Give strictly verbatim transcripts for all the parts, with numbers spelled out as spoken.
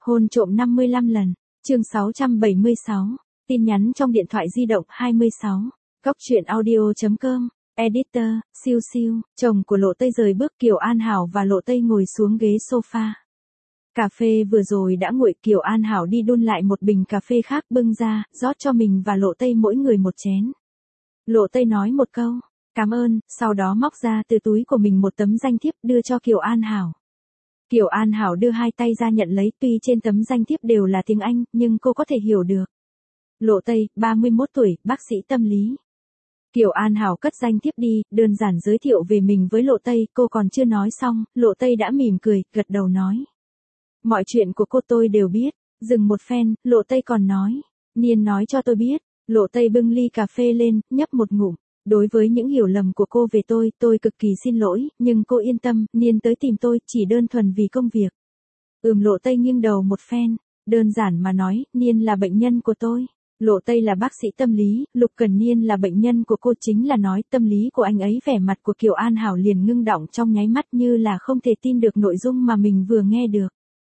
Hôn trộm năm mươi lăm lần. Chương sáu trăm bảy mươi sáu. Tin nhắn trong điện thoại di động hai mươi sáu. Góc truyện audio chấm com. Editor, siêu siêu, chồng của Lộ Tây rời bước, Kiều An Hảo và Lộ Tây ngồi xuống ghế sofa. Cà phê vừa rồi đã nguội, Kiều An Hảo đi đun lại một bình cà phê khác bưng ra, rót cho mình và Lộ Tây mỗi người một chén. Lộ Tây nói một câu, cảm ơn, sau đó móc ra từ túi của mình một tấm danh thiếp đưa cho Kiều An Hảo. Kiều An Hảo đưa hai tay ra nhận lấy, tuy trên tấm danh thiếp đều là tiếng Anh, nhưng cô có thể hiểu được. Lộ Tây, ba mươi mốt tuổi, bác sĩ tâm lý. Kiều An Hảo cất danh thiếp đi, đơn giản giới thiệu về mình với Lộ Tây, cô còn chưa nói xong, Lộ Tây đã mỉm cười, gật đầu nói. Mọi chuyện của cô tôi đều biết, dừng một phen, Lộ Tây còn nói. Niên nói cho tôi biết, Lộ Tây bưng ly cà phê lên, nhấp một ngụm. Đối với những hiểu lầm của cô về tôi, tôi cực kỳ xin lỗi, nhưng cô yên tâm, Niên tới tìm tôi, chỉ đơn thuần vì công việc. Ừm, Lộ Tây nghiêng đầu một phen, đơn giản mà nói, Niên là bệnh nhân của tôi. Lộ Tây là bác sĩ tâm lý, Lục Cần Niên là bệnh nhân của cô, chính là nói tâm lý của anh ấy. Vẻ mặt của Kiều An Hảo liền ngưng đọng trong nháy mắt, như là không thể tin được nội dung mà mình vừa nghe được.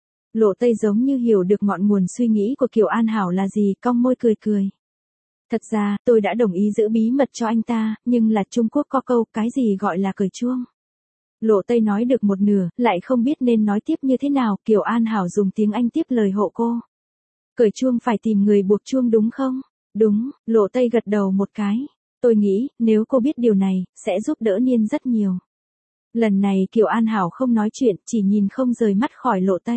Lộ Tây giống như hiểu được ngọn nguồn suy nghĩ của Kiều An Hảo là gì, cong môi cười cười. Thật ra, tôi đã đồng ý giữ bí mật cho anh ta, nhưng là Trung Quốc có câu, cái gì gọi là cởi chuông. Lộ Tây nói được một nửa, lại không biết nên nói tiếp như thế nào, Kiều An Hảo dùng tiếng Anh tiếp lời hộ cô. Cởi chuông phải tìm người buộc chuông đúng không? Đúng, Lộ Tây gật đầu một cái. Tôi nghĩ, nếu cô biết điều này, sẽ giúp đỡ Niên rất nhiều. Lần này Kiều An Hảo không nói chuyện, chỉ nhìn không rời mắt khỏi Lộ Tây.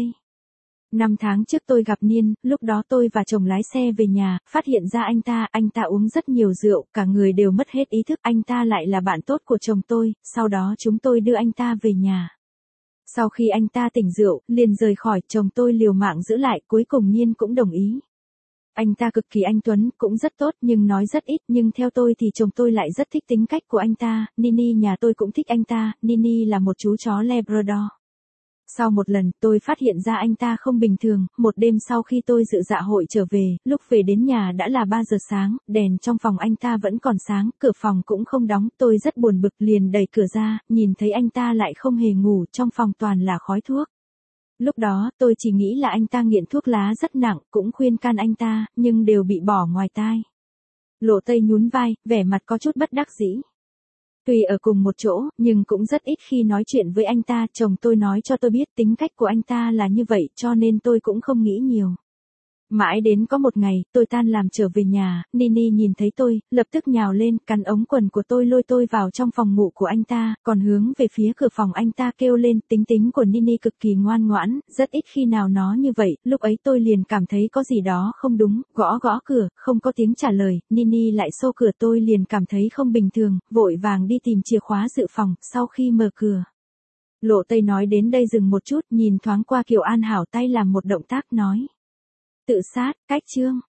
Năm tháng trước tôi gặp Niên, lúc đó tôi và chồng lái xe về nhà, phát hiện ra anh ta, anh ta uống rất nhiều rượu, cả người đều mất hết ý thức, anh ta lại là bạn tốt của chồng tôi, sau đó chúng tôi đưa anh ta về nhà. Sau khi anh ta tỉnh rượu, liền rời khỏi, chồng tôi liều mạng giữ lại, cuối cùng Niên cũng đồng ý. Anh ta cực kỳ anh tuấn, cũng rất tốt, nhưng nói rất ít, nhưng theo tôi thì chồng tôi lại rất thích tính cách của anh ta, Nini nhà tôi cũng thích anh ta, Nini là một chú chó Labrador. Sau một lần, tôi phát hiện ra anh ta không bình thường, một đêm sau khi tôi dự dạ hội trở về, lúc về đến nhà đã là ba giờ sáng, đèn trong phòng anh ta vẫn còn sáng, cửa phòng cũng không đóng, tôi rất buồn bực liền đẩy cửa ra, nhìn thấy anh ta lại không hề ngủ, trong phòng toàn là khói thuốc. Lúc đó, tôi chỉ nghĩ là anh ta nghiện thuốc lá rất nặng, cũng khuyên can anh ta, nhưng đều bị bỏ ngoài tai. Lộ Tây nhún vai, vẻ mặt có chút bất đắc dĩ. Tuy ở cùng một chỗ, nhưng cũng rất ít khi nói chuyện với anh ta, chồng tôi nói cho tôi biết tính cách của anh ta là như vậy, cho nên tôi cũng không nghĩ nhiều. Mãi đến có một ngày, tôi tan làm trở về nhà, Nini nhìn thấy tôi, lập tức nhào lên, cắn ống quần của tôi lôi tôi vào trong phòng ngủ của anh ta, còn hướng về phía cửa phòng anh ta kêu lên. Tính tính của Nini cực kỳ ngoan ngoãn, rất ít khi nào nó như vậy, lúc ấy tôi liền cảm thấy có gì đó không đúng, gõ gõ cửa, không có tiếng trả lời, Nini lại xô cửa, tôi liền cảm thấy không bình thường, vội vàng đi tìm chìa khóa dự phòng, sau khi mở cửa. Lộ Tây nói đến đây dừng một chút, nhìn thoáng qua Kiều An Hảo, tay làm một động tác nói. Tự sát, cách chương.